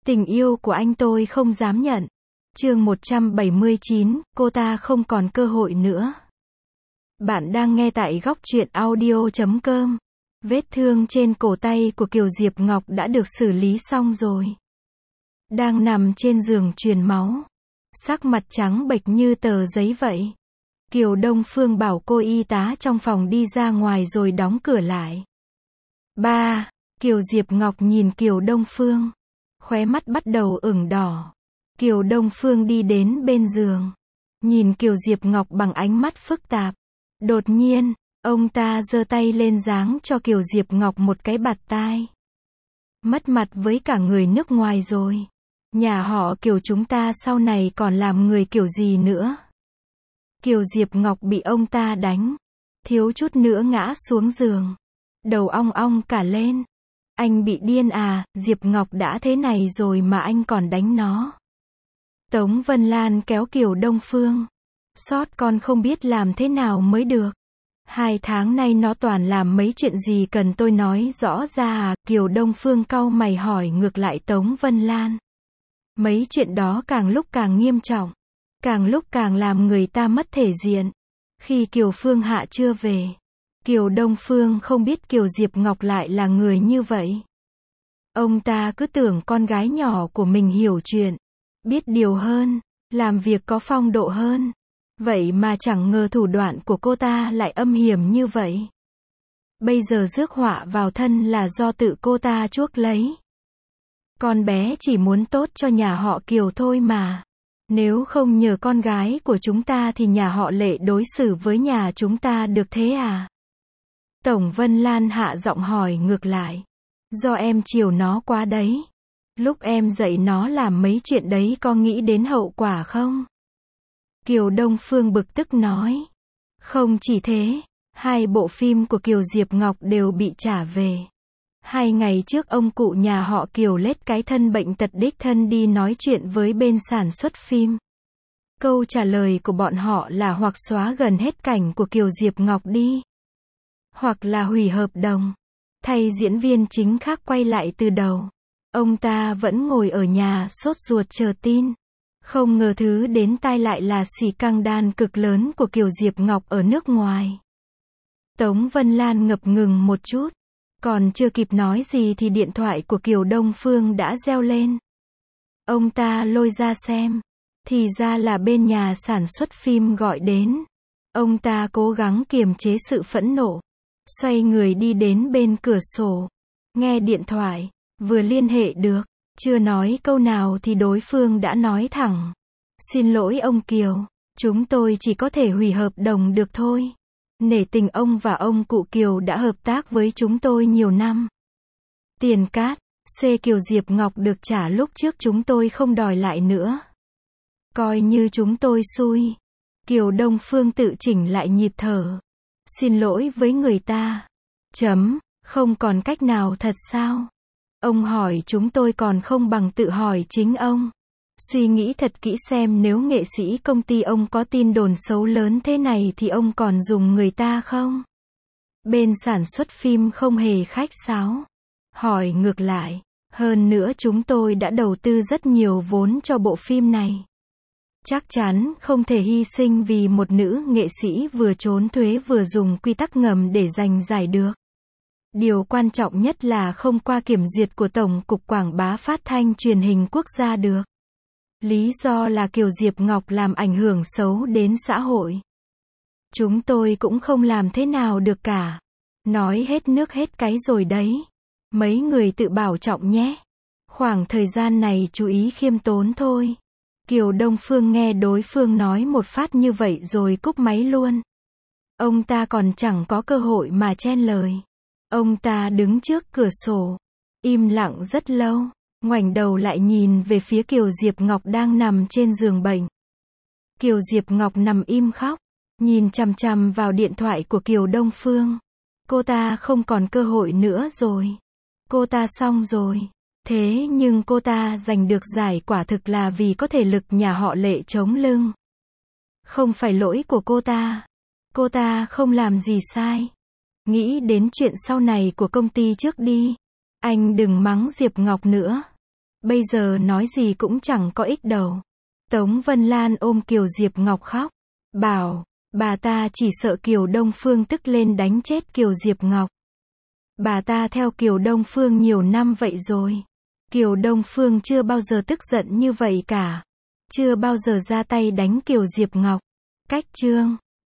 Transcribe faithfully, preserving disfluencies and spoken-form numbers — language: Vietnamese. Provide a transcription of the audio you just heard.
Tình yêu của anh tôi không dám nhận. Chương một trăm bảy mươi chín, cô ta không còn cơ hội nữa. Bạn đang nghe tại góc truyện audio chấm com. Vết thương trên cổ tay của Kiều Diệp Ngọc đã được xử lý xong rồi. Đang nằm trên giường truyền máu. Sắc mặt trắng bệch như tờ giấy vậy. Kiều Đông Phương bảo cô y tá trong phòng đi ra ngoài rồi đóng cửa lại. Ba, Kiều Diệp Ngọc nhìn Kiều Đông Phương. Khóe mắt bắt đầu ửng đỏ. Kiều Đông Phương đi đến bên giường. Nhìn Kiều Diệp Ngọc bằng ánh mắt phức tạp. Đột nhiên, ông ta giơ tay lên giáng cho Kiều Diệp Ngọc một cái bạt tai. Mất mặt với cả người nước ngoài rồi. Nhà họ Kiều chúng ta sau này còn làm người kiểu gì nữa. Kiều Diệp Ngọc bị ông ta đánh. Thiếu chút nữa ngã xuống giường. Đầu ong ong cả lên. Anh bị điên à, Diệp Ngọc đã thế này rồi mà anh còn đánh nó. Tống Vân Lan kéo Kiều Đông Phương. Sót con không biết làm thế nào mới được. Hai tháng nay nó toàn làm mấy chuyện gì cần tôi nói rõ ra à, Kiều Đông Phương cau mày hỏi ngược lại Tống Vân Lan. Mấy chuyện đó càng lúc càng nghiêm trọng. Càng lúc càng làm người ta mất thể diện. Khi Kiều Phương Hạ chưa về. Kiều Đông Phương không biết Kiều Diệp Ngọc lại là người như vậy. Ông ta cứ tưởng con gái nhỏ của mình hiểu chuyện, biết điều hơn, làm việc có phong độ hơn. Vậy mà chẳng ngờ thủ đoạn của cô ta lại âm hiểm như vậy. Bây giờ rước họa vào thân là do tự cô ta chuốc lấy. Con bé chỉ muốn tốt cho nhà họ Kiều thôi mà. Nếu không nhờ con gái của chúng ta thì nhà họ Lệ đối xử với nhà chúng ta được thế à? Tổng Vân Lan hạ giọng hỏi ngược lại. Do em chiều nó quá đấy. Lúc em dạy nó làm mấy chuyện đấy có nghĩ đến hậu quả không? Kiều Đông Phương bực tức nói. Không chỉ thế, hai bộ phim của Kiều Diệp Ngọc đều bị trả về. Hai ngày trước ông cụ nhà họ Kiều lết cái thân bệnh tật đích thân đi nói chuyện với bên sản xuất phim. Câu trả lời của bọn họ là hoặc xóa gần hết cảnh của Kiều Diệp Ngọc đi. Hoặc là hủy hợp đồng. Thay diễn viên chính khác quay lại từ đầu. Ông ta vẫn ngồi ở nhà sốt ruột chờ tin. Không ngờ thứ đến tai lại là xì căng đan cực lớn của Kiều Diệp Ngọc ở nước ngoài. Tống Vân Lan ngập ngừng một chút. Còn chưa kịp nói gì thì điện thoại của Kiều Đông Phương đã reo lên. Ông ta lôi ra xem. Thì ra là bên nhà sản xuất phim gọi đến. Ông ta cố gắng kiềm chế sự phẫn nộ. Xoay người đi đến bên cửa sổ. Nghe điện thoại. Vừa liên hệ được. Chưa nói câu nào thì đối phương đã nói thẳng. Xin lỗi ông Kiều. Chúng tôi chỉ có thể hủy hợp đồng được thôi. Nể tình ông và ông cụ Kiều đã hợp tác với chúng tôi nhiều năm. Tiền cát, C Kiều Diệp Ngọc được trả lúc trước chúng tôi không đòi lại nữa. Coi như chúng tôi xui. Kiều Đông Phương tự chỉnh lại nhịp thở. Xin lỗi với người ta. Chấm, không còn cách nào thật sao? Ông hỏi chúng tôi còn không bằng tự hỏi chính ông. Suy nghĩ thật kỹ xem nếu nghệ sĩ công ty ông có tin đồn xấu lớn thế này thì ông còn dùng người ta không? Bên sản xuất phim không hề khách sáo. Hỏi ngược lại. Hơn nữa chúng tôi đã đầu tư rất nhiều vốn cho bộ phim này. Chắc chắn không thể hy sinh vì một nữ nghệ sĩ vừa trốn thuế vừa dùng quy tắc ngầm để giành giải được. Điều quan trọng nhất là không qua kiểm duyệt của Tổng cục Quảng bá Phát thanh Truyền hình Quốc gia được. Lý do là Kiều Diệp Ngọc làm ảnh hưởng xấu đến xã hội. Chúng tôi cũng không làm thế nào được cả. Nói hết nước hết cái rồi đấy. Mấy người tự bảo trọng nhé. Khoảng thời gian này chú ý khiêm tốn thôi. Kiều Đông Phương nghe đối phương nói một phát như vậy rồi cúp máy luôn. Ông ta còn chẳng có cơ hội mà chen lời. Ông ta đứng trước cửa sổ. Im lặng rất lâu. Ngoảnh đầu lại nhìn về phía Kiều Diệp Ngọc đang nằm trên giường bệnh. Kiều Diệp Ngọc nằm im khóc. Nhìn chằm chằm vào điện thoại của Kiều Đông Phương. Cô ta không còn cơ hội nữa rồi. Cô ta xong rồi. Thế nhưng cô ta giành được giải quả thực là vì có thể lực nhà họ Lệ chống lưng. Không phải lỗi của cô ta. Cô ta không làm gì sai. Nghĩ đến chuyện sau này của công ty trước đi. Anh đừng mắng Diệp Ngọc nữa. bây giờ nói gì cũng chẳng có ích đâu. Tống Vân Lan ôm Kiều Diệp Ngọc khóc, bảo, bà ta chỉ sợ Kiều Đông Phương tức lên đánh chết Kiều Diệp Ngọc. Bà ta theo Kiều Đông Phương nhiều năm vậy rồi. Kiều Đông Phương chưa bao giờ tức giận như vậy cả. Chưa bao giờ ra tay đánh Kiều Diệp Ngọc. Cách chương